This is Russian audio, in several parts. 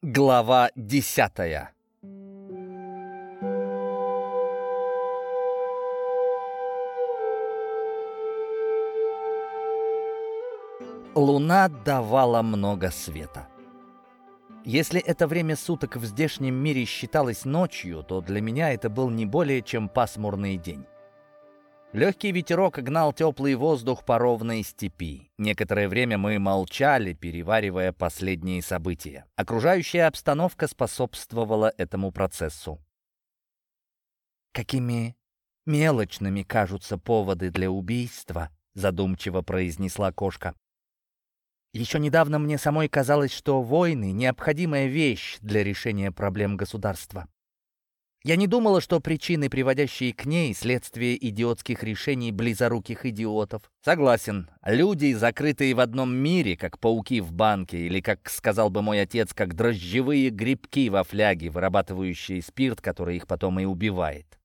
Глава 10. Луна давала много света. Если это время суток в здешнем мире считалось ночью, то для меня это был не более чем пасмурный день. Легкий ветерок гнал теплый воздух по ровной степи. Некоторое время мы молчали, переваривая последние события. Окружающая обстановка способствовала этому процессу. «Какими мелочными кажутся поводы для убийства», — задумчиво произнесла кошка. «Еще недавно мне самой казалось, что войны — необходимая вещь для решения проблем государства. Я не думала, что причины, приводящие к ней, следствие идиотских решений близоруких идиотов. Согласен, люди, закрытые в одном мире, как пауки в банке, или, как сказал бы мой отец, как дрожжевые грибки во фляге, вырабатывающие спирт, который их потом и убивает.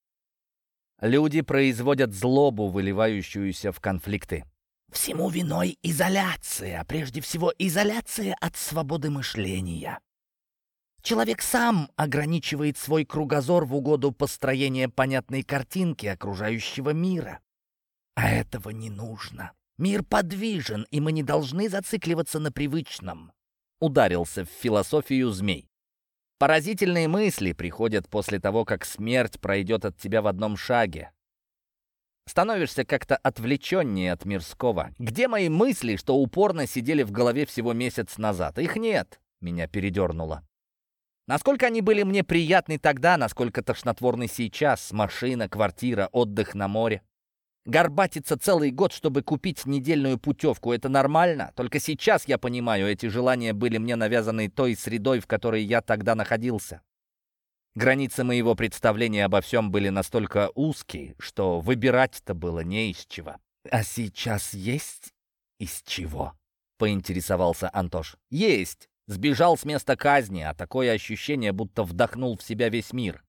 Люди производят злобу, выливающуюся в конфликты. Всему виной изоляция, прежде всего изоляция от свободы мышления. Человек сам ограничивает свой кругозор в угоду построения понятной картинки окружающего мира. А этого не нужно. Мир подвижен, и мы не должны зацикливаться на привычном. Ударился в философию змей. Поразительные мысли приходят после того, как смерть пройдет от тебя в одном шаге. Становишься как-то отвлеченнее от мирского. Где мои мысли, что упорно сидели в голове всего месяц назад? Их нет. Меня передернуло. Насколько они были мне приятны тогда, насколько тошнотворны сейчас. Машина, квартира, отдых на море. Горбатиться целый год, чтобы купить недельную путевку — это нормально? Только сейчас я понимаю, эти желания были мне навязаны той средой, в которой я тогда находился. Границы моего представления обо всем были настолько узкие, что выбирать-то было не из чего. «А сейчас есть из чего?» — поинтересовался Антош. «Есть. Сбежал с места казни, а такое ощущение, будто вдохнул в себя весь мир.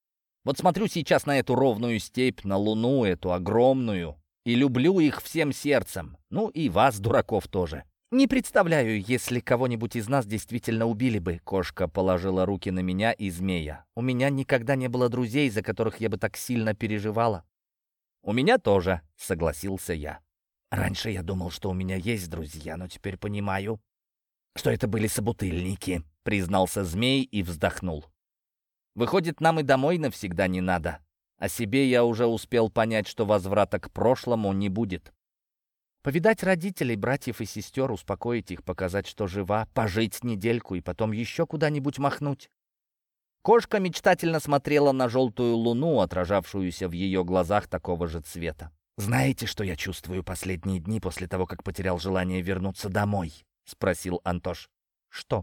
Вот смотрю сейчас на эту ровную степь, на луну эту огромную, и люблю их всем сердцем. Ну и вас, дураков, тоже. Не представляю, если кого-нибудь из нас действительно убили бы». Кошка положила руки на меня и змея. «У меня никогда не было друзей, за которых я бы так сильно переживала». «У меня тоже», — согласился я. «Раньше я думал, что у меня есть друзья, но теперь понимаю, что это были собутыльники», — признался змей и вздохнул. «Выходит, нам и домой навсегда не надо. О себе я уже успел понять, что возврата к прошлому не будет. Повидать родителей, братьев и сестер, успокоить их, показать, что жива, пожить недельку и потом еще куда-нибудь махнуть». Кошка мечтательно смотрела на желтую луну, отражавшуюся в ее глазах такого же цвета. «Знаете, что я чувствую последние дни после того, как потерял желание вернуться домой?» — спросил Антош. «Что?»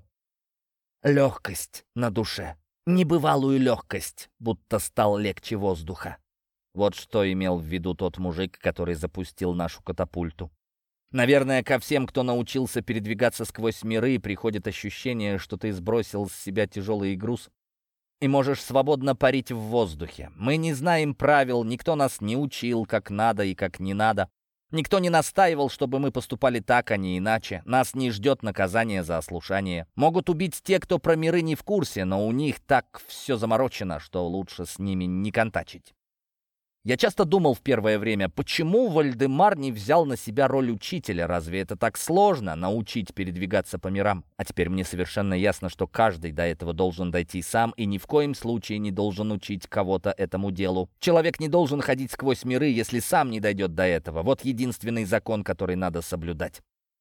«Легкость на душе. Небывалую легкость, будто стал легче воздуха». Вот что имел в виду тот мужик, который запустил нашу катапульту. Наверное, ко всем, кто научился передвигаться сквозь миры, приходит ощущение, что ты сбросил с себя тяжелый груз и можешь свободно парить в воздухе. Мы не знаем правил, никто нас не учил, как надо и как не надо. Никто не настаивал, чтобы мы поступали так, а не иначе. Нас не ждет наказание за ослушание. Могут убить те, кто про миры не в курсе, но у них так все заморочено, что лучше с ними не контачить. Я часто думал в первое время, почему Вальдемар не взял на себя роль учителя? Разве это так сложно — научить передвигаться по мирам? А теперь мне совершенно ясно, что каждый до этого должен дойти сам и ни в коем случае не должен учить кого-то этому делу. Человек не должен ходить сквозь миры, если сам не дойдет до этого. Вот единственный закон, который надо соблюдать.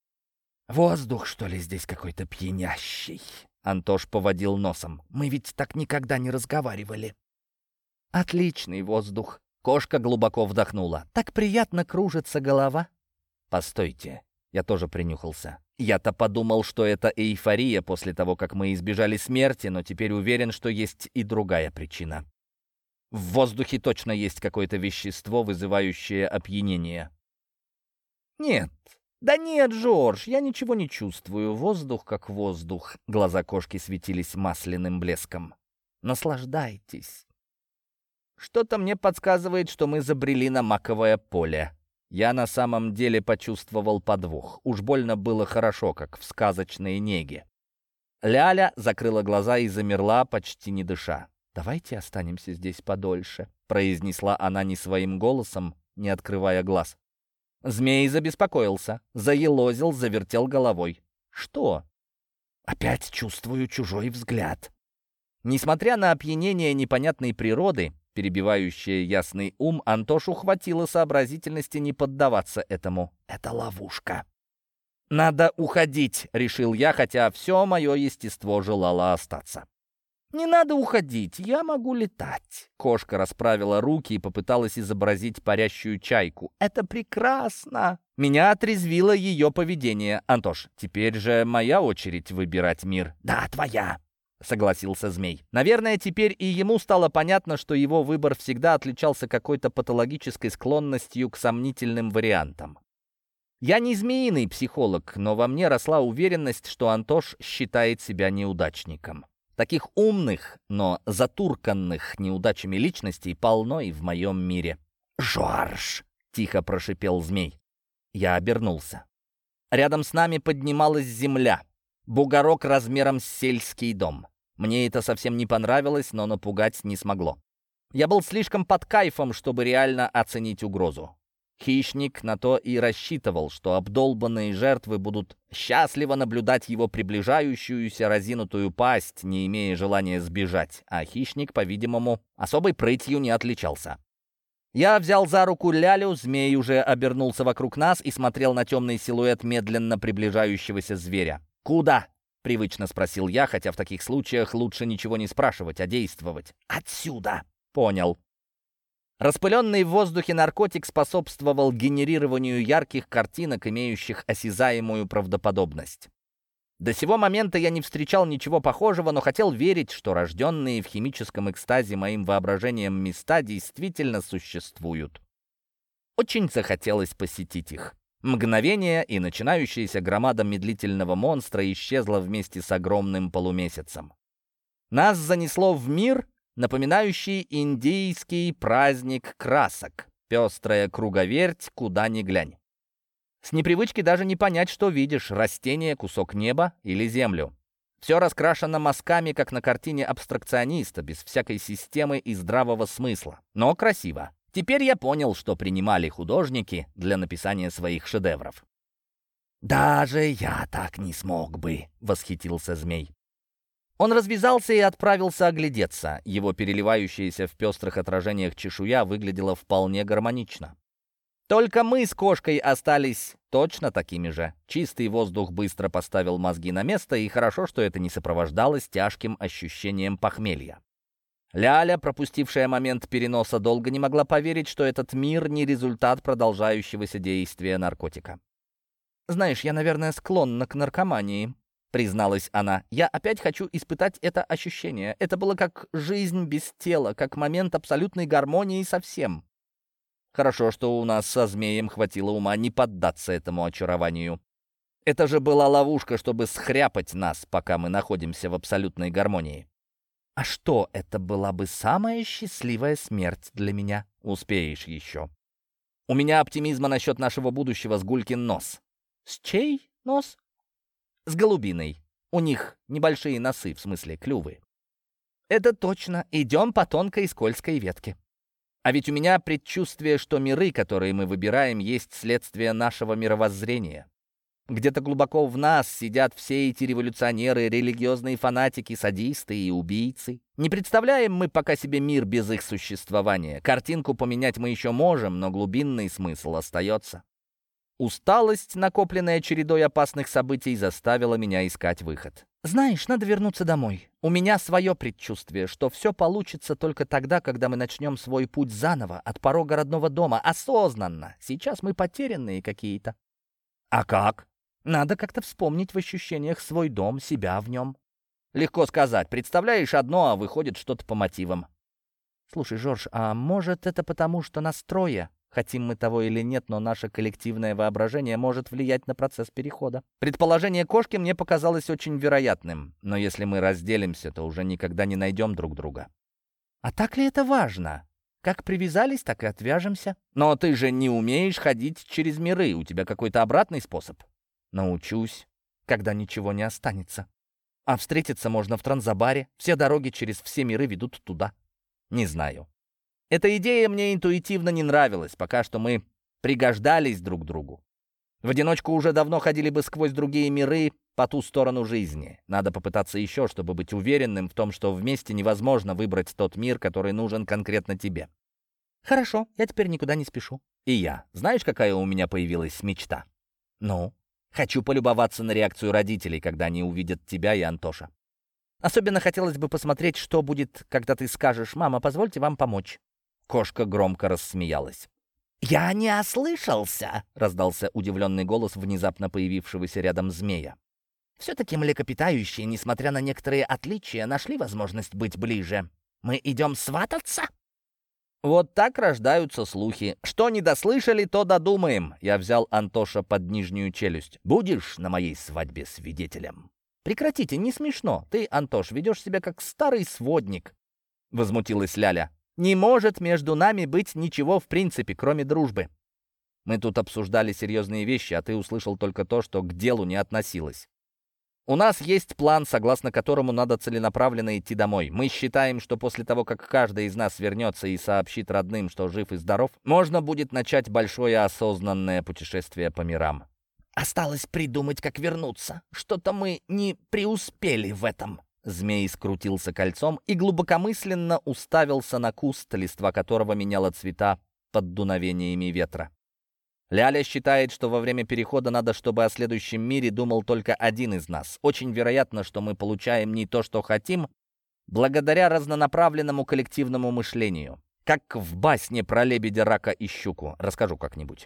«Воздух, что ли, здесь какой-то пьянящий?» Антош поводил носом. «Мы ведь так никогда не разговаривали». «Отличный воздух». Кошка глубоко вдохнула. «Так приятно кружится голова». «Постойте». Я тоже принюхался. Я-то подумал, что это эйфория после того, как мы избежали смерти, но теперь уверен, что есть и другая причина. В воздухе точно есть какое-то вещество, вызывающее опьянение. «Нет, да нет, Джордж, я ничего не чувствую. Воздух как воздух». Глаза кошки светились масляным блеском. «Наслаждайтесь». Что-то мне подсказывает, что мы забрели на маковое поле. Я на самом деле почувствовал подвох. Уж больно было хорошо, как в сказочной неге. Ляля закрыла глаза и замерла, почти не дыша. «Давайте останемся здесь подольше», — произнесла она не своим голосом, не открывая глаз. Змей забеспокоился, заелозил, завертел головой. «Что?» «Опять чувствую чужой взгляд». Несмотря на опьянение непонятной природы, перебивающее ясный ум, Антошу хватило сообразительности не поддаваться этому. «Это ловушка». «Надо уходить», — решил я, хотя все мое естество желало остаться. «Не надо уходить, я могу летать». Кошка расправила руки и попыталась изобразить парящую чайку. «Это прекрасно!» Меня отрезвило ее поведение. «Антош, теперь же моя очередь выбирать мир». «Да, твоя», — согласился змей. Наверное, теперь и ему стало понятно, что его выбор всегда отличался какой-то патологической склонностью к сомнительным вариантам. Я не змеиный психолог, но во мне росла уверенность, что Антош считает себя неудачником. Таких умных, но затурканных неудачами личностей полно и в моем мире. «Жорж!» — тихо прошипел змей. Я обернулся. Рядом с нами поднималась земля. Бугорок размером с сельский дом. Мне это совсем не понравилось, но напугать не смогло. Я был слишком под кайфом, чтобы реально оценить угрозу. Хищник на то и рассчитывал, что обдолбанные жертвы будут счастливо наблюдать его приближающуюся разинутую пасть, не имея желания сбежать, а хищник, по-видимому, особой прытью не отличался. Я взял за руку Лялю, змей уже обернулся вокруг нас и смотрел на темный силуэт медленно приближающегося зверя. «Куда?» — привычно спросил я, хотя в таких случаях лучше ничего не спрашивать, а действовать. «Отсюда!» «Понял». Распыленный в воздухе наркотик способствовал генерированию ярких картинок, имеющих осязаемую правдоподобность. До сего момента я не встречал ничего похожего, но хотел верить, что рожденные в химическом экстазе моим воображением места действительно существуют. Очень захотелось посетить их. Мгновение, и начинающаяся громада медлительного монстра исчезла вместе с огромным полумесяцем. Нас занесло в мир, напоминающий индийский праздник красок. Пестрая круговерть, куда ни глянь. С непривычки даже не понять, что видишь — растение, кусок неба или землю. Все раскрашено мазками, как на картине абстракциониста, без всякой системы и здравого смысла. Но красиво. Теперь я понял, что принимали художники для написания своих шедевров. «Даже я так не смог бы», — восхитился змей. Он развязался и отправился оглядеться. Его переливающаяся в пестрых отражениях чешуя выглядела вполне гармонично. Только мы с кошкой остались точно такими же. Чистый воздух быстро поставил мозги на место, и хорошо, что это не сопровождалось тяжким ощущением похмелья. Ляля, пропустившая момент переноса, долго не могла поверить, что этот мир не результат продолжающегося действия наркотика. «Знаешь, я, наверное, склонна к наркомании», — призналась она. «Я опять хочу испытать это ощущение. Это было как жизнь без тела, как момент абсолютной гармонии со всем». Хорошо, что у нас со змеем хватило ума не поддаться этому очарованию. Это же была ловушка, чтобы схряпать нас, пока мы находимся в абсолютной гармонии. «А что, это была бы самая счастливая смерть для меня? Успеешь еще». «У меня оптимизма насчет нашего будущего с Гулькин нос». «С чей нос?» «С голубиной. У них небольшие носы, в смысле клювы». «Это точно. Идем по тонкой и скользкой ветке». А ведь у меня предчувствие, что миры, которые мы выбираем, есть следствие нашего мировоззрения. Где-то глубоко в нас сидят все эти революционеры, религиозные фанатики, садисты и убийцы. Не представляем мы пока себе мир без их существования. Картинку поменять мы еще можем, но глубинный смысл остается. Усталость, накопленная чередой опасных событий, заставила меня искать выход. «Знаешь, надо вернуться домой. У меня свое предчувствие, что все получится только тогда, когда мы начнем свой путь заново, от порога родного дома, осознанно. Сейчас мы потерянные какие-то». «А как?» «Надо как-то вспомнить в ощущениях свой дом, себя в нем». «Легко сказать. Представляешь одно, а выходит что-то по мотивам». «Слушай, Жорж, а может это потому, что нас трое? Хотим мы того или нет, но наше коллективное воображение может влиять на процесс перехода». Предположение кошки мне показалось очень вероятным, но если мы разделимся, то уже никогда не найдем друг друга. «А так ли это важно? Как привязались, так и отвяжемся». «Но ты же не умеешь ходить через миры, у тебя какой-то обратный способ». «Научусь, когда ничего не останется». А встретиться можно в Транзабаре. Все дороги через все миры ведут туда. Не знаю. Эта идея мне интуитивно не нравилась. Пока что мы пригождались друг другу. В одиночку уже давно ходили бы сквозь другие миры по ту сторону жизни. Надо попытаться еще, чтобы быть уверенным в том, что вместе невозможно выбрать тот мир, который нужен конкретно тебе. Хорошо, я теперь никуда не спешу. И я. Знаешь, какая у меня появилась мечта? Ну? Хочу полюбоваться на реакцию родителей, когда они увидят тебя и Антоша. Особенно хотелось бы посмотреть, что будет, когда ты скажешь: «Мама, позвольте вам помочь». Кошка громко рассмеялась. «Я не ослышался!» — раздался удивленный голос внезапно появившегося рядом змея. «Все-таки млекопитающие, несмотря на некоторые отличия, нашли возможность быть ближе. Мы идем свататься?» Вот так рождаются слухи. Что не дослышали, то додумаем. Я взял Антоша под нижнюю челюсть. «Будешь на моей свадьбе свидетелем?» «Прекратите, не смешно. Ты, Антош, ведешь себя как старый сводник», — возмутилась Ляля. «Не может между нами быть ничего в принципе, кроме дружбы. Мы тут обсуждали серьезные вещи, а ты услышал только то, что к делу не относилось. У нас есть план, согласно которому надо целенаправленно идти домой. Мы считаем, что после того, как каждый из нас вернется и сообщит родным, что жив и здоров, можно будет начать большое осознанное путешествие по мирам. Осталось придумать, как вернуться. Что-то мы не преуспели в этом». Змей скрутился кольцом и глубокомысленно уставился на куст, листва которого меняла цвета под дуновениями ветра. Ляля считает, что во время перехода надо, чтобы о следующем мире думал только один из нас. Очень вероятно, что мы получаем не то, что хотим, благодаря разнонаправленному коллективному мышлению. Как в басне про лебедя, рака и щуку. Расскажу как-нибудь.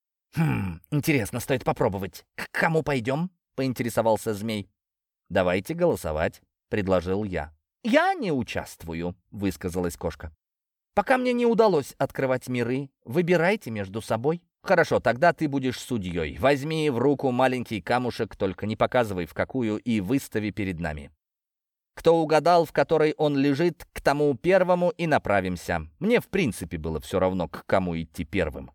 Интересно, стоит попробовать. К кому пойдем?» — поинтересовался змей. «Давайте голосовать», — предложил я. «Я не участвую», — высказалась кошка. «Пока мне не удалось открывать миры, выбирайте между собой». «Хорошо, тогда ты будешь судьей. Возьми в руку маленький камушек, только не показывай в какую, и выстави перед нами. Кто угадал, в которой он лежит, к тому первому и направимся. Мне в принципе было все равно, к кому идти первым».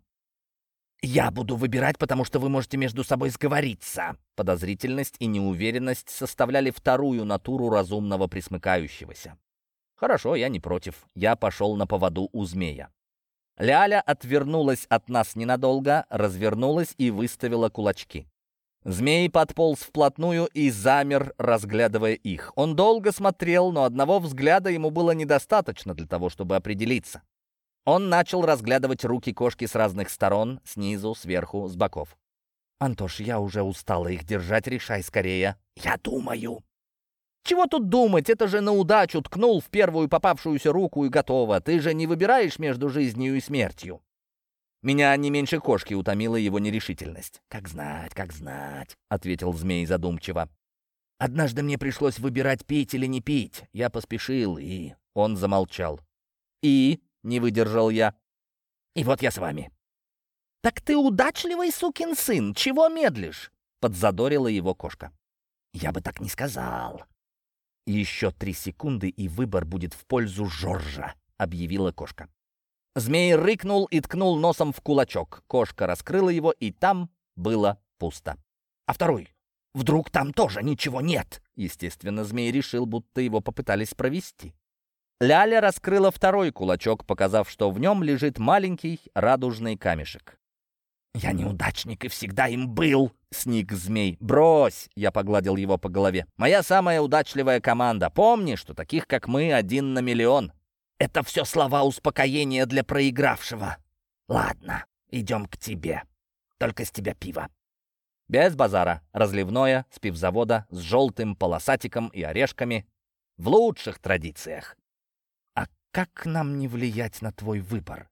«Я буду выбирать, потому что вы можете между собой сговориться». Подозрительность и неуверенность составляли вторую натуру разумного пресмыкающегося. «Хорошо, я не против. Я пошел на поводу у змея». Ляля отвернулась от нас ненадолго, развернулась и выставила кулачки. Змей подполз вплотную и замер, разглядывая их. Он долго смотрел, но одного взгляда ему было недостаточно для того, чтобы определиться. Он начал разглядывать руки кошки с разных сторон, снизу, сверху, с боков. «Антош, я уже устала их держать, решай скорее». «Я думаю». «Чего тут думать? Это же на удачу ткнул в первую попавшуюся руку и готово. Ты же не выбираешь между жизнью и смертью». Меня не меньше кошки утомила его нерешительность. Как знать», — ответил змей задумчиво. «Однажды мне пришлось выбирать, пить или не пить. Я поспешил, и...» Он замолчал. «И?» — не выдержал я. «И вот я с вами». «Так ты удачливый сукин сын, чего медлишь?» — подзадорила его кошка. «Я бы так не сказал». «Еще 3 секунды, и выбор будет в пользу Жоржа», — объявила кошка. Змей рыкнул и ткнул носом в кулачок. Кошка раскрыла его, и там было пусто. «А второй? Вдруг там тоже ничего нет?» Естественно, змей решил, будто его попытались провести. Ляля раскрыла второй кулачок, показав, что в нем лежит маленький радужный камешек. «Я неудачник и всегда им был», — сник змей. «Брось!» — я погладил его по голове. «Моя самая удачливая команда. Помни, что таких, как мы, 1 на миллион». «Это все слова успокоения для проигравшего. Ладно, идем к тебе. Только с тебя пиво». Без базара. Разливное, с пивзавода, с желтым полосатиком и орешками. В лучших традициях. «А как нам не влиять на твой выбор?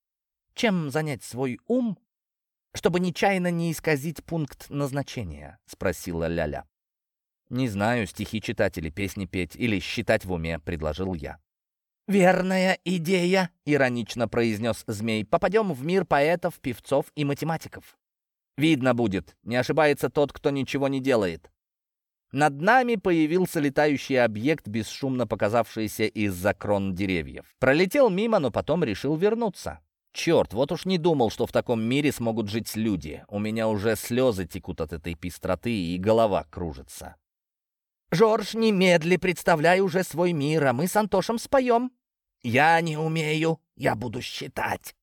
Чем занять свой ум, чтобы нечаянно не исказить пункт назначения?» — спросила Ляля. «Не знаю, стихи читать или песни петь, или считать в уме», — предложил я. «Верная идея», — иронично произнес змей. «Попадем в мир поэтов, певцов и математиков. Видно будет, не ошибается тот, кто ничего не делает». Над нами появился летающий объект, бесшумно показавшийся из-за крон деревьев. Пролетел мимо, но потом решил вернуться. Черт, вот уж не думал, что в таком мире смогут жить люди. У меня уже слезы текут от этой пестроты, и голова кружится. «Жорж, немедли представляй уже свой мир, а мы с Антошем споем». «Я не умею, я буду считать».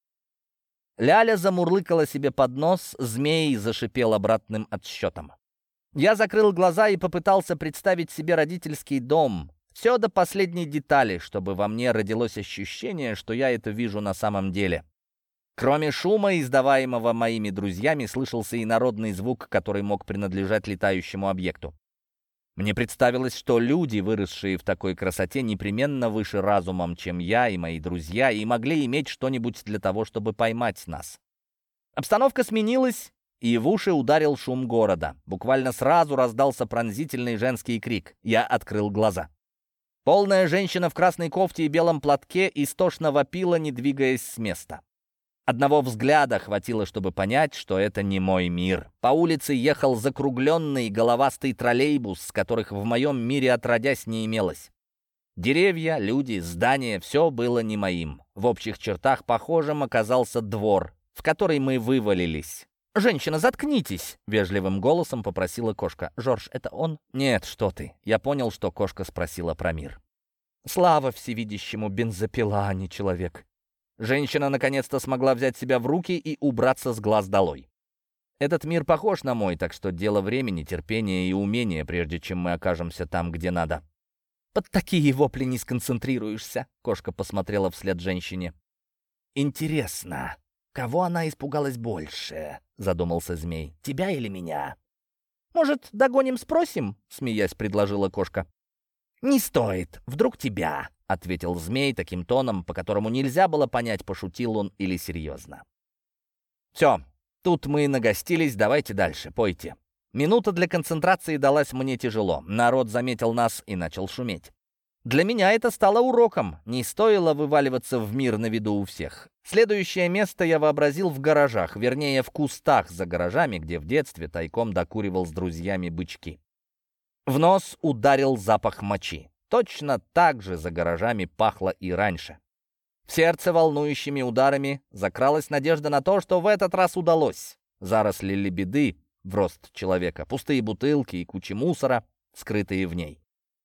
Ляля замурлыкала себе под нос, змей зашипел обратным отсчетом. Я закрыл глаза и попытался представить себе родительский дом. Все до последней детали, чтобы во мне родилось ощущение, что я это вижу на самом деле. Кроме шума, издаваемого моими друзьями, слышался и народный звук, который мог принадлежать летающему объекту. Мне представилось, что люди, выросшие в такой красоте, непременно выше разумом, чем я и мои друзья, и могли иметь что-нибудь для того, чтобы поймать нас. Обстановка сменилась, и в уши ударил шум города. Буквально сразу раздался пронзительный женский крик. Я открыл глаза. Полная женщина в красной кофте и белом платке истошно вопила, не двигаясь с места. Одного взгляда хватило, чтобы понять, что это не мой мир. По улице ехал закругленный головастый троллейбус, которых в моем мире отродясь не имелось. Деревья, люди, здания — все было не моим. В общих чертах похожим оказался двор, в который мы вывалились. «Женщина, заткнитесь!» — вежливым голосом попросила кошка. «Жорж, это он?» «Нет, что ты!» Я понял, что кошка спросила про мир. «Слава всевидящему, бензопила, а не человек!» Женщина наконец-то смогла взять себя в руки и убраться с глаз долой. «Этот мир похож на мой, так что дело времени, терпения и умения, прежде чем мы окажемся там, где надо». «Под такие вопли не сконцентрируешься», — кошка посмотрела вслед женщине. «Интересно, кого она испугалась больше?» — задумался змей. «Тебя или меня?» «Может, догоним, спросим?» — смеясь предложила кошка. «Не стоит, вдруг тебя», — ответил змей таким тоном, по которому нельзя было понять, пошутил он или серьезно. «Все, тут мы нагостились, давайте дальше, пойте». Минута для концентрации далась мне тяжело. Народ заметил нас и начал шуметь. Для меня это стало уроком. Не стоило вываливаться в мир на виду у всех. Следующее место я вообразил в гаражах, вернее, в кустах за гаражами, где в детстве тайком докуривал с друзьями бычки. В нос ударил запах мочи. Точно так же за гаражами пахло и раньше. В сердце волнующими ударами закралась надежда на то, что в этот раз удалось. Заросли лебеды в рост человека, пустые бутылки и кучи мусора, скрытые в ней.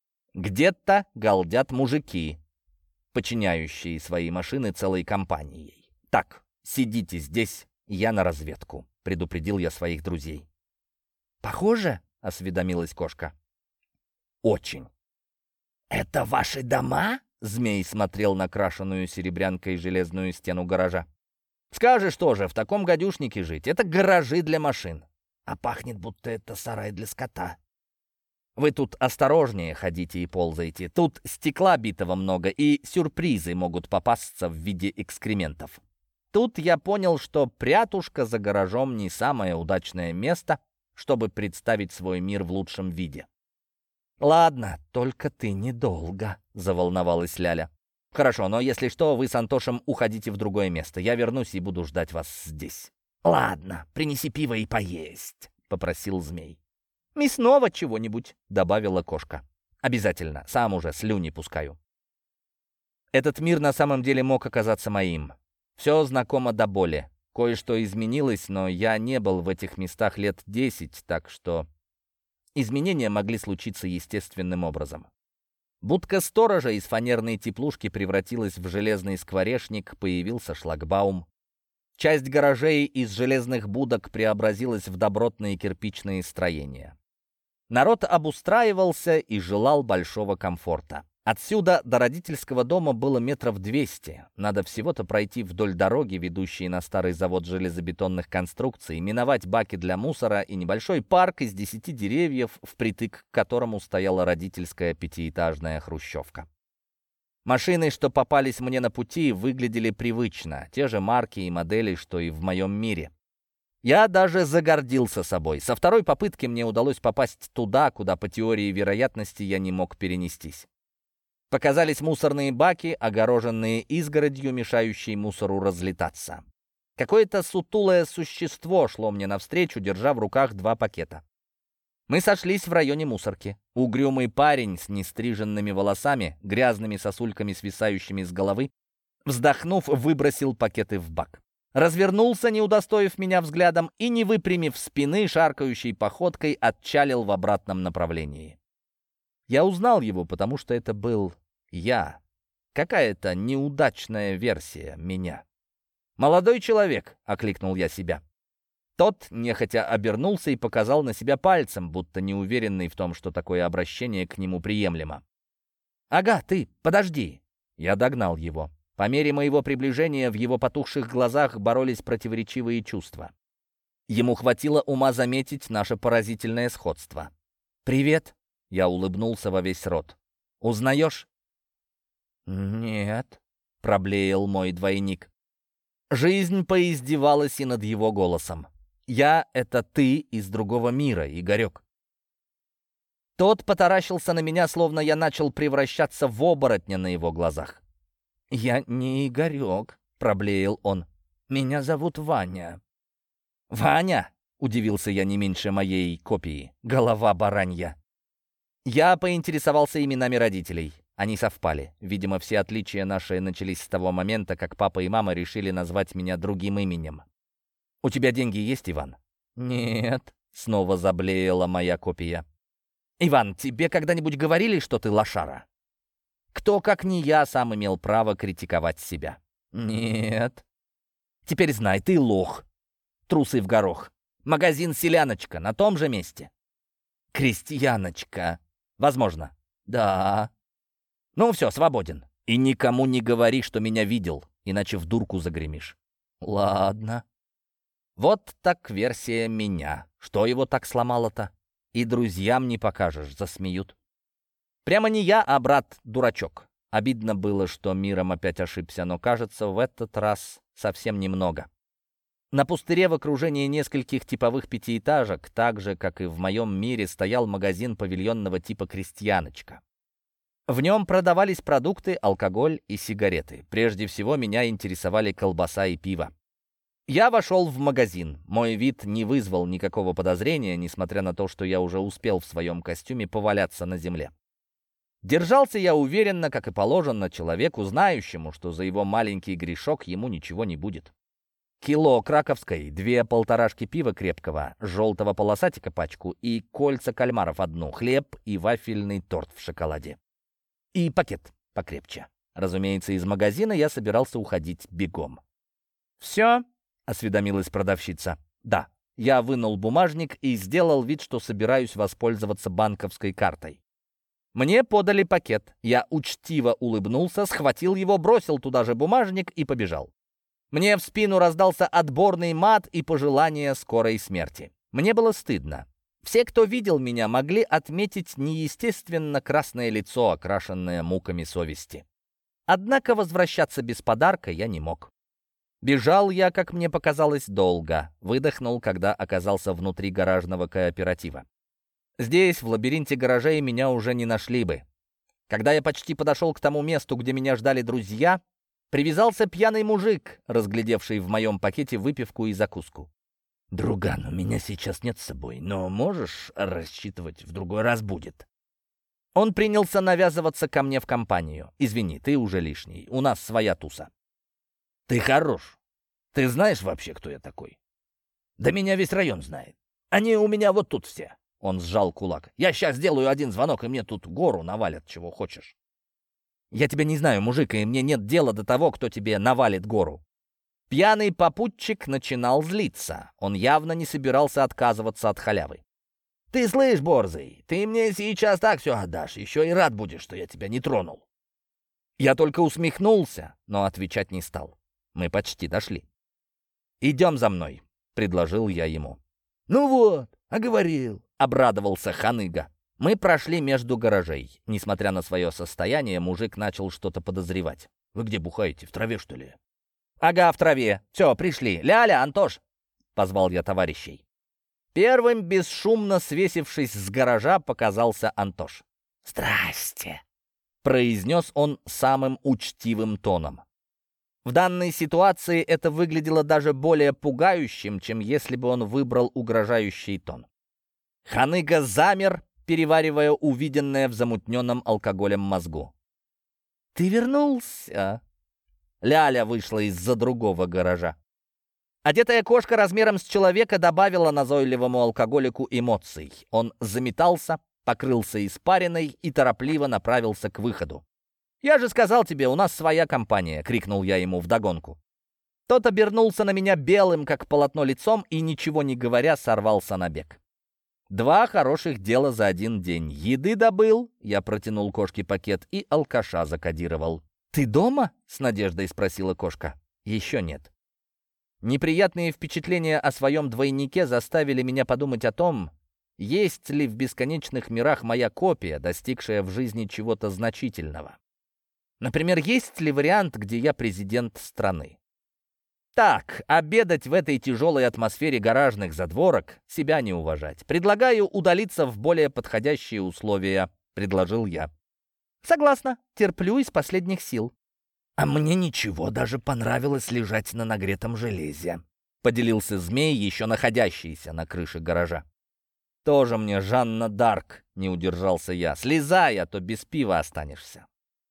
Где-то галдят мужики, подчиняющие свои машины целой компанией. «Так, сидите здесь, я на разведку», — предупредил я своих друзей. «Похоже?» — осведомилась кошка. «Очень». «Это ваши дома?» — змей смотрел на крашеную серебрянкой железную стену гаража. «Скажешь тоже, в таком гадюшнике жить. Это гаражи для машин. А пахнет, будто это сарай для скота». «Вы тут осторожнее ходите и ползайте. Тут стекла битого много, и сюрпризы могут попасться в виде экскрементов». Тут я понял, что прятушка за гаражом не самое удачное место, чтобы представить свой мир в лучшем виде. «Ладно, только ты недолго», — заволновалась Ляля. «Хорошо, но если что, вы с Антошем уходите в другое место. Я вернусь и буду ждать вас здесь». «Ладно, принеси пиво и поесть», — попросил змей. «Мясного чего-нибудь», — добавила кошка. «Обязательно, сам уже слюни пускаю». Этот мир на самом деле мог оказаться моим. Все знакомо до боли. Кое-что изменилось, но я не был в этих местах лет 10, так что изменения могли случиться естественным образом. Будка сторожа из фанерной теплушки превратилась в железный скворечник, появился шлагбаум. Часть гаражей из железных будок преобразилась в добротные кирпичные строения. Народ обустраивался и желал большого комфорта. Отсюда до родительского дома было метров 200. Надо всего-то пройти вдоль дороги, ведущей на старый завод железобетонных конструкций, миновать баки для мусора и небольшой парк из 10 деревьев, впритык к которому стояла родительская пятиэтажная хрущевка. Машины, что попались мне на пути, выглядели привычно, те же марки и модели, что и в моем мире. Я даже загордился собой. Со второй попытки мне удалось попасть туда, куда по теории вероятности я не мог перенестись. Показались мусорные баки, огороженные изгородью, мешающей мусору разлетаться. Какое-то сутулое существо шло мне навстречу, держа в руках 2 пакета. Мы сошлись в районе мусорки. Угрюмый парень с нестриженными волосами, грязными сосульками, свисающими с головы, вздохнув, выбросил пакеты в бак. Развернулся, не удостоив меня взглядом, и, не выпрямив спины, шаркающей походкой отчалил в обратном направлении. Я узнал его, потому что это был я. Какая-то неудачная версия меня. «Молодой человек!» — окликнул я себя. Тот нехотя обернулся и показал на себя пальцем, будто неуверенный в том, что такое обращение к нему приемлемо. «Ага, ты, подожди!» Я догнал его. По мере моего приближения в его потухших глазах боролись противоречивые чувства. Ему хватило ума заметить наше поразительное сходство. «Привет!» — я улыбнулся во весь рот. «Узнаешь?» «Нет», — проблеял мой двойник. Жизнь поиздевалась и над его голосом. «Я — это ты из другого мира, Игорек». Тот потаращился на меня, словно я начал превращаться в оборотня на его глазах. «Я не Игорек», — проблеял он. «Меня зовут Ваня». «Ваня?» — удивился я не меньше моей копии. «Голова баранья». Я поинтересовался именами родителей. Они совпали. Видимо, все отличия наши начались с того момента, как папа и мама решили назвать меня другим именем. «У тебя деньги есть, Иван?» «Нет», — снова заблеяла моя копия. «Иван, тебе когда-нибудь говорили, что ты лошара?» Кто, как не я, сам имел право критиковать себя? «Нет». «Теперь знай, ты лох. Трусы в горох. Магазин «Селяночка» на том же месте». «Крестьяночка». «Возможно». «Да». «Ну все, свободен. И никому не говори, что меня видел, иначе в дурку загремишь». «Ладно». Вот так версия меня. Что его так сломало-то? И друзьям не покажешь, засмеют. Прямо не я, а брат-дурачок. Обидно было, что миром опять ошибся, но, кажется, в этот раз совсем немного. На пустыре в окружении нескольких типовых пятиэтажек, так же, как и в моем мире, стоял магазин павильонного типа «Крестьяночка». В нем продавались продукты, алкоголь и сигареты. Прежде всего, меня интересовали колбаса и пиво. Я вошел в магазин. Мой вид не вызвал никакого подозрения, несмотря на то, что я уже успел в своем костюме поваляться на земле. Держался я уверенно, как и положено человеку, знающему, что за его маленький грешок ему ничего не будет. Кило краковской, 2 полторашки пива крепкого, желтого полосатика пачку и кольца кальмаров одну, хлеб и вафельный торт в шоколаде. И пакет покрепче. Разумеется, из магазина я собирался уходить бегом. «Все?» — осведомилась продавщица. «Да». Я вынул бумажник и сделал вид, что собираюсь воспользоваться банковской картой. Мне подали пакет. Я учтиво улыбнулся, схватил его, бросил туда же бумажник и побежал. Мне в спину раздался отборный мат и пожелание скорой смерти. Мне было стыдно. Все, кто видел меня, могли отметить неестественно красное лицо, окрашенное муками совести. Однако возвращаться без подарка я не мог. Бежал я, как мне показалось, долго. Выдохнул, когда оказался внутри гаражного кооператива. Здесь, в лабиринте гаражей, меня уже не нашли бы. Когда я почти подошел к тому месту, где меня ждали друзья, привязался пьяный мужик, разглядевший в моем пакете выпивку и закуску. «Друган, у меня сейчас нет с собой, но можешь рассчитывать, в другой раз будет». Он принялся навязываться ко мне в компанию. «Извини, ты уже лишний, у нас своя туса». «Ты хорош. Ты знаешь вообще, кто я такой?» «Да меня весь район знает. Они у меня вот тут все». Он сжал кулак. «Я сейчас сделаю один звонок, и мне тут гору навалят, чего хочешь». «Я тебя не знаю, мужик, и мне нет дела до того, кто тебе навалит гору». Пьяный попутчик начинал злиться. Он явно не собирался отказываться от халявы. «Ты слышь, борзый, ты мне сейчас так все отдашь, еще и рад будешь, что я тебя не тронул». Я только усмехнулся, но отвечать не стал. Мы почти дошли. «Идем за мной», — предложил я ему. «Ну вот, а говорил», — обрадовался ханыга. Мы прошли между гаражей. Несмотря на свое состояние, мужик начал что-то подозревать. «Вы где бухаете, в траве, что ли?» «Ага, в траве. Все, пришли. Ляля, Антош!» — позвал я товарищей. Первым, бесшумно свесившись с гаража, показался Антош. «Здрасте!» — произнес он самым учтивым тоном. В данной ситуации это выглядело даже более пугающим, чем если бы он выбрал угрожающий тон. Ханыга замер, переваривая увиденное в замутненном алкоголем мозгу. «Ты вернулся?» Ляля вышла из-за другого гаража. Одетая кошка размером с человека добавила назойливому алкоголику эмоций. Он заметался, покрылся испариной и торопливо направился к выходу. «Я же сказал тебе, у нас своя компания!» — крикнул я ему вдогонку. Тот обернулся на меня белым, как полотно, лицом и, ничего не говоря, сорвался на бег. 2 хороших дела за один день. Еды добыл, я протянул кошке пакет, и алкаша закодировал. «Ты дома?» — с надеждой спросила кошка. «Еще нет». Неприятные впечатления о своем двойнике заставили меня подумать о том, есть ли в бесконечных мирах моя копия, достигшая в жизни чего-то значительного. Например, есть ли вариант, где я президент страны? Так, обедать в этой тяжелой атмосфере гаражных задворок, себя не уважать. Предлагаю удалиться в более подходящие условия, предложил я. Согласна, терплю из последних сил. А мне ничего, даже понравилось лежать на нагретом железе, поделился змей, еще находящийся на крыше гаража. Тоже мне Жанна Дарк, не удержался я. Слезай, а то без пива останешься.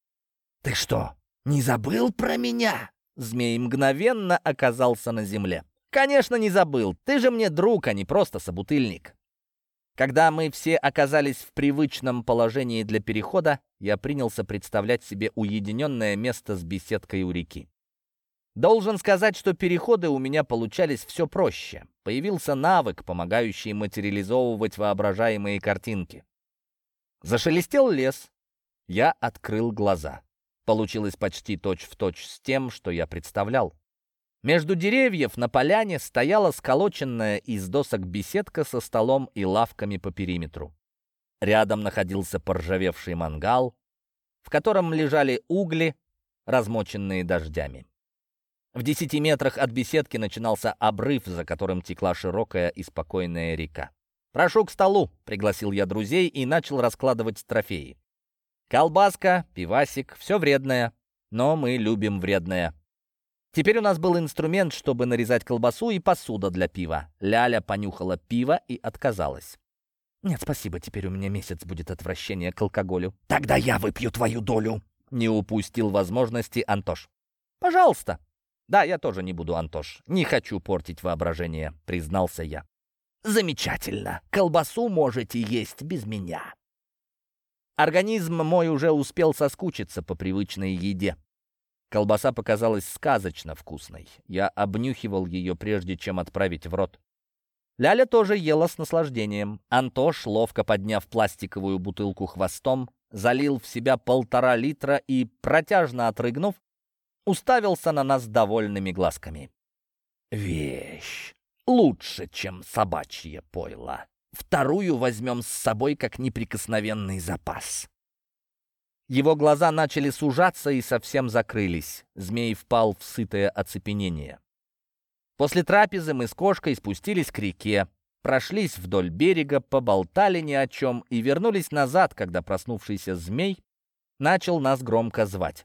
Ты что, не забыл про меня? Змей мгновенно оказался на земле. «Конечно, не забыл. Ты же мне друг, а не просто собутыльник». Когда мы все оказались в привычном положении для перехода, я принялся представлять себе уединенное место с беседкой у реки. Должен сказать, что переходы у меня получались все проще. Появился навык, помогающий материализовывать воображаемые картинки. Зашелестел лес. Я открыл глаза. Получилось почти точь-в-точь с тем, что я представлял. Между деревьев на поляне стояла сколоченная из досок беседка со столом и лавками по периметру. Рядом находился поржавевший мангал, в котором лежали угли, размоченные дождями. В 10 метрах от беседки начинался обрыв, за которым текла широкая и спокойная река. «Прошу к столу», — пригласил я друзей и начал раскладывать трофеи. Колбаска, пивасик, все вредное, но мы любим вредное. Теперь у нас был инструмент, чтобы нарезать колбасу, и посуда для пива. Ляля понюхала пиво и отказалась. «Нет, спасибо, теперь у меня месяц будет отвращения к алкоголю». «Тогда я выпью твою долю», — не упустил возможности Антош. «Пожалуйста». «Да, я тоже не буду, Антош. Не хочу портить воображение», — признался я. «Замечательно. Колбасу можете есть без меня». Организм мой уже успел соскучиться по привычной еде. Колбаса показалась сказочно вкусной. Я обнюхивал ее, прежде чем отправить в рот. Ляля тоже ела с наслаждением. Антош, ловко подняв пластиковую бутылку хвостом, залил в себя 1,5 литра и, протяжно отрыгнув, уставился на нас довольными глазками. «Вещь лучше, чем собачье пойло. Вторую возьмем с собой как неприкосновенный запас». Его глаза начали сужаться и совсем закрылись. Змей впал в сытое оцепенение. После трапезы мы с кошкой спустились к реке, прошлись вдоль берега, поболтали ни о чем и вернулись назад, когда проснувшийся змей начал нас громко звать.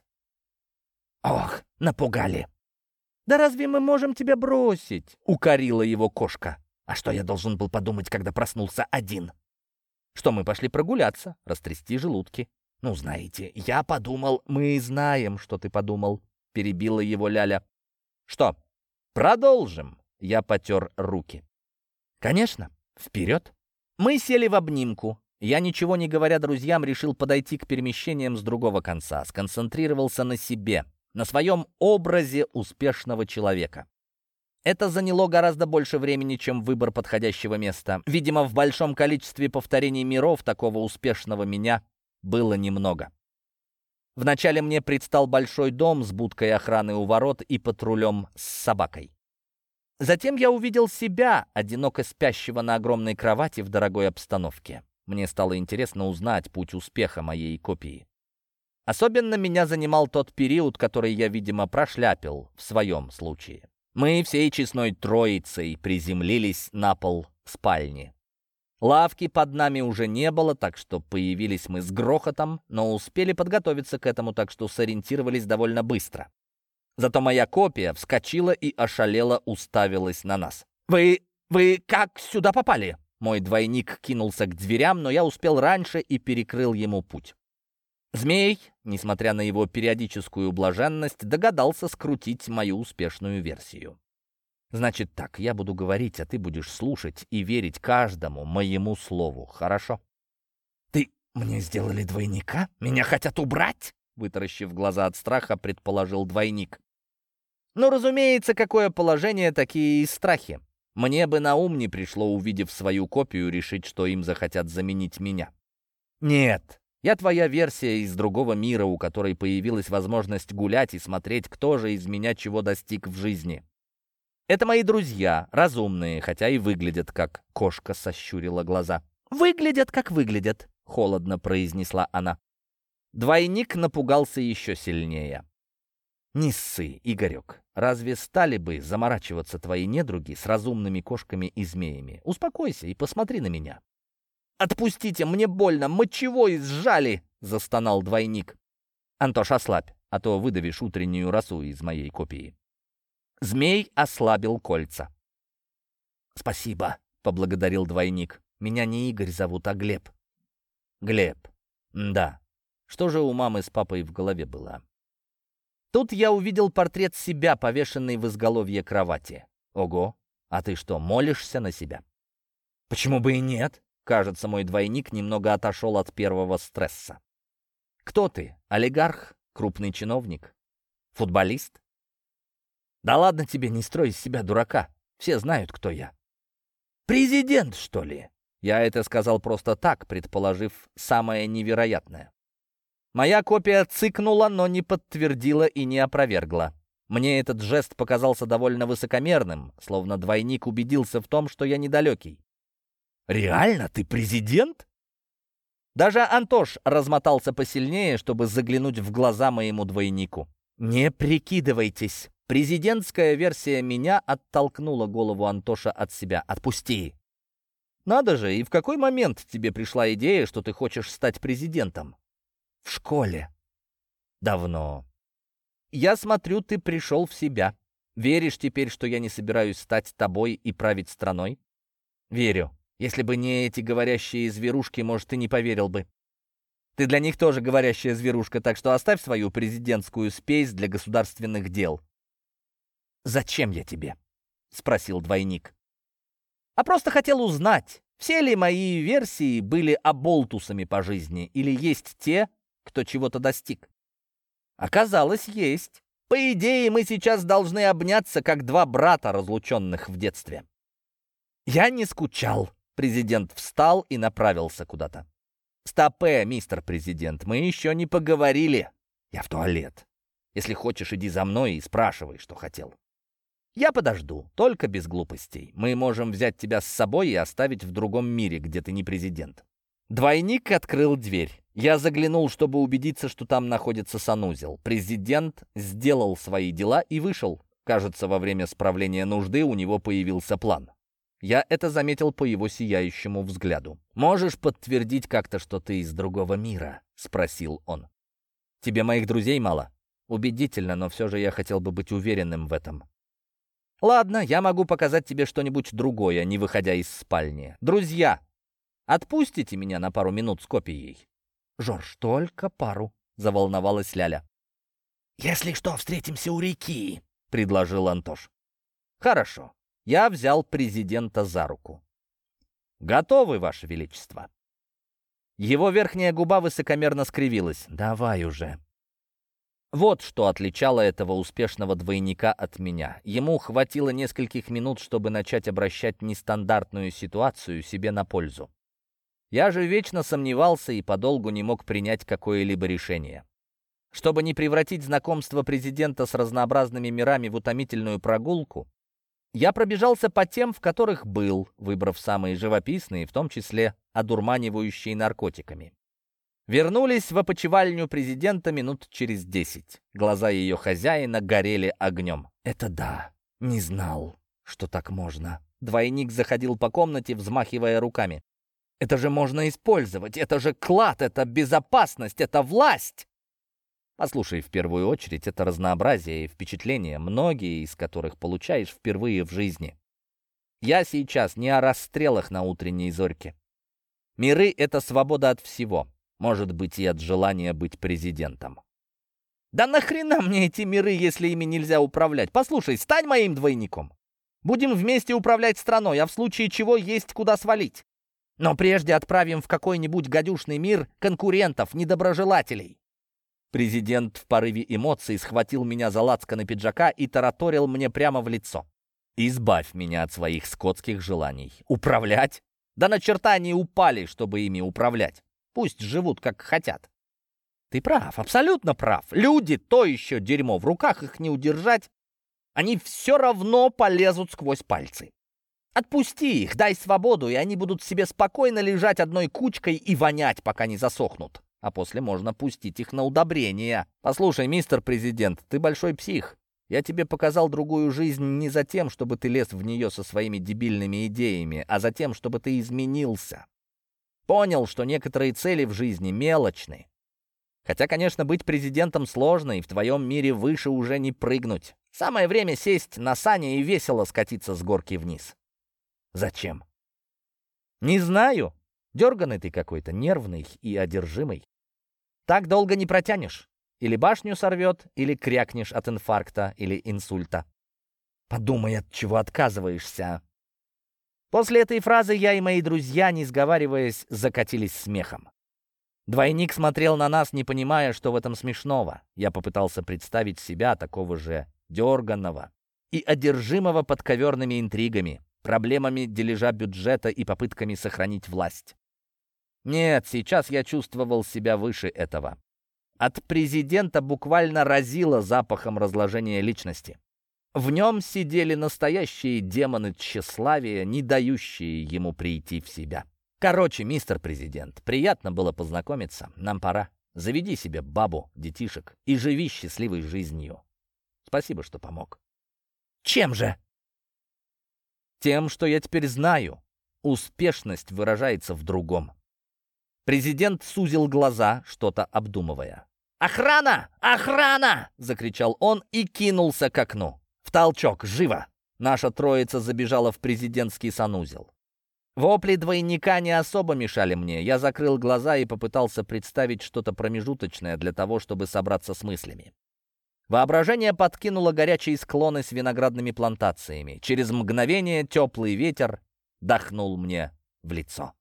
«Ох, напугали!» «Да разве мы можем тебя бросить?» — укорила его кошка. «А что я должен был подумать, когда проснулся один?» «Что мы пошли прогуляться, растрясти желудки». «Ну, знаете, я подумал...» «Мы знаем, что ты подумал», — перебила его Ляля. «Что, продолжим?» — я потер руки. «Конечно, вперед». Мы сели в обнимку. Я, ничего не говоря друзьям, решил подойти к перемещениям с другого конца, сконцентрировался на себе, на своем образе успешного человека. Это заняло гораздо больше времени, чем выбор подходящего места. Видимо, в большом количестве повторений миров такого успешного меня было немного. Вначале мне предстал большой дом с будкой охраны у ворот и патрулем с собакой. Затем я увидел себя, одиноко спящего на огромной кровати в дорогой обстановке. Мне стало интересно узнать путь успеха моей копии. Особенно меня занимал тот период, который я, видимо, прошляпил в своем случае. Мы всей честной троицей приземлились на пол спальни. Лавки под нами уже не было, так что появились мы с грохотом, но успели подготовиться к этому, так что сориентировались довольно быстро. Зато моя копия вскочила и ошалела уставилась на нас. «Вы как сюда попали?» Мой двойник кинулся к дверям, но я успел раньше и перекрыл ему путь. Змей, несмотря на его периодическую блаженность, догадался скрутить мою успешную версию. «Значит так, я буду говорить, а ты будешь слушать и верить каждому моему слову, хорошо?» «Мне сделали двойника? Меня хотят убрать?» Вытаращив глаза от страха, предположил двойник. «Ну, разумеется, какое положение, такие и страхи. Мне бы на ум не пришло, увидев свою копию, решить, что им захотят заменить меня. Нет, я твоя версия из другого мира, у которой появилась возможность гулять и смотреть, кто же из меня чего достиг в жизни. Это мои друзья, разумные, хотя и выглядят как...» Кошка сощурила глаза. «Выглядят, как выглядят», — холодно произнесла она. Двойник напугался еще сильнее. «Не ссы, Игорек. Разве стали бы заморачиваться твои недруги с разумными кошками и змеями? Успокойся и посмотри на меня». «Отпустите, мне больно, мочевой сжали!» — застонал двойник. «Антош, ослабь, а то выдавишь утреннюю росу из моей копии». Змей ослабил кольца. «Спасибо», — поблагодарил двойник. «Меня не Игорь зовут, а Глеб». «Глеб. Да. Что же у мамы с папой в голове было?» Тут я увидел портрет себя, повешенный в изголовье кровати. «Ого, а ты что, молишься на себя?» «Почему бы и нет?» Кажется, мой двойник немного отошел от первого стресса. «Кто ты? Олигарх? Крупный чиновник? Футболист?» «Да ладно тебе, не строй из себя дурака. Все знают, кто я». «Президент, что ли?» Я это сказал просто так, предположив самое невероятное. Моя копия цыкнула, но не подтвердила и не опровергла. Мне этот жест показался довольно высокомерным, словно двойник убедился в том, что я недалекий. «Реально? Ты президент?» Даже Антош размотался посильнее, чтобы заглянуть в глаза моему двойнику. «Не прикидывайтесь!» Президентская версия меня оттолкнула голову Антоша от себя. «Отпусти!» «Надо же, и в какой момент тебе пришла идея, что ты хочешь стать президентом?» «В школе». «Давно». «Я смотрю, ты пришел в себя. Веришь теперь, что я не собираюсь стать тобой и править страной?» «Верю. Если бы не эти говорящие зверушки, может, и не поверил бы. Ты для них тоже говорящая зверушка, так что оставь свою президентскую спесь для государственных дел». «Зачем я тебе?» — спросил двойник. «А просто хотел узнать, все ли мои версии были оболтусами по жизни, или есть те, кто чего-то достиг. Оказалось, есть. По идее, мы сейчас должны обняться, как два брата, разлученных в детстве». Я не скучал. Президент встал и направился куда-то. «Стопэ, мистер президент, мы еще не поговорили. Я в туалет. Если хочешь, иди за мной и спрашивай, что хотел. Я подожду, только без глупостей. Мы можем взять тебя с собой и оставить в другом мире, где ты не президент». Двойник открыл дверь. Я заглянул, чтобы убедиться, что там находится санузел. Президент сделал свои дела и вышел. Кажется, во время справления нужды у него появился план. Я это заметил по его сияющему взгляду. «Можешь подтвердить как-то, что ты из другого мира?» — спросил он. «Тебе моих друзей мало?» «Убедительно, но все же я хотел бы быть уверенным в этом». «Ладно, я могу показать тебе что-нибудь другое, не выходя из спальни. Друзья, отпустите меня на пару минут с копией?» «Жорж, только пару», — заволновалась Ляля. «Если что, встретимся у реки», — предложил Антош. «Хорошо». Я взял президента за руку. «Готовы, Ваше Величество?» Его верхняя губа высокомерно скривилась. «Давай уже». Вот что отличало этого успешного двойника от меня. Ему хватило нескольких минут, чтобы начать обращать нестандартную ситуацию себе на пользу. Я же вечно сомневался и подолгу не мог принять какое-либо решение. Чтобы не превратить знакомство президента с разнообразными мирами в утомительную прогулку, я пробежался по тем, в которых был, выбрав самые живописные, в том числе одурманивающие наркотиками. Вернулись в опочивальню президента минут через 10. Глаза ее хозяина горели огнем. «Это да, не знал, что так можно». Двойник заходил по комнате, взмахивая руками. «Это же можно использовать, это же клад, это безопасность, это власть!» Послушай, в первую очередь, это разнообразие и впечатления, многие из которых получаешь впервые в жизни. Я сейчас не о расстрелах на утренней зорьке. Миры — это свобода от всего, может быть, и от желания быть президентом. Да нахрена мне эти миры, если ими нельзя управлять? Послушай, стань моим двойником. Будем вместе управлять страной, а в случае чего есть куда свалить. Но прежде отправим в какой-нибудь гадюшный мир конкурентов, недоброжелателей». Президент в порыве эмоций схватил меня за лацканы пиджака и тараторил мне прямо в лицо. «Избавь меня от своих скотских желаний. Управлять? Да на черта они упали, чтобы ими управлять. Пусть живут, как хотят». «Ты прав, абсолютно прав. Люди — то еще дерьмо. В руках их не удержать. Они все равно полезут сквозь пальцы. Отпусти их, дай свободу, и они будут себе спокойно лежать одной кучкой и вонять, пока не засохнут. А после можно пустить их на удобрение. Послушай, мистер президент, ты большой псих. Я тебе показал другую жизнь не за тем, чтобы ты лез в нее со своими дебильными идеями, а за тем, чтобы ты изменился. Понял, что некоторые цели в жизни мелочны. Хотя, конечно, быть президентом сложно, и в твоем мире выше уже не прыгнуть. Самое время сесть на сани и весело скатиться с горки вниз». «Зачем?» «Не знаю. Дерганый ты какой-то, нервный и одержимый. Так долго не протянешь. Или башню сорвет, или крякнешь от инфаркта или инсульта. Подумай, от чего отказываешься». После этой фразы я и мои друзья, не сговариваясь, закатились смехом. Двойник смотрел на нас, не понимая, что в этом смешного. Я попытался представить себя такого же дерганного и одержимого подковерными интригами, проблемами дележа бюджета и попытками сохранить власть. Нет, сейчас я чувствовал себя выше этого. От президента буквально разило запахом разложения личности. В нем сидели настоящие демоны тщеславия, не дающие ему прийти в себя. Короче, мистер президент, приятно было познакомиться. Нам пора. Заведи себе бабу, детишек и живи счастливой жизнью. Спасибо, что помог. Чем же? Тем, что я теперь знаю. Успешность выражается в другом. Президент сузил глаза, что-то обдумывая. «Охрана! Охрана!» — закричал он и кинулся к окну. «В толчок! Живо!» Наша троица забежала в президентский санузел. Вопли двойника не особо мешали мне. Я закрыл глаза и попытался представить что-то промежуточное для того, чтобы собраться с мыслями. Воображение подкинуло горячие склоны с виноградными плантациями. Через мгновение теплый ветер дохнул мне в лицо.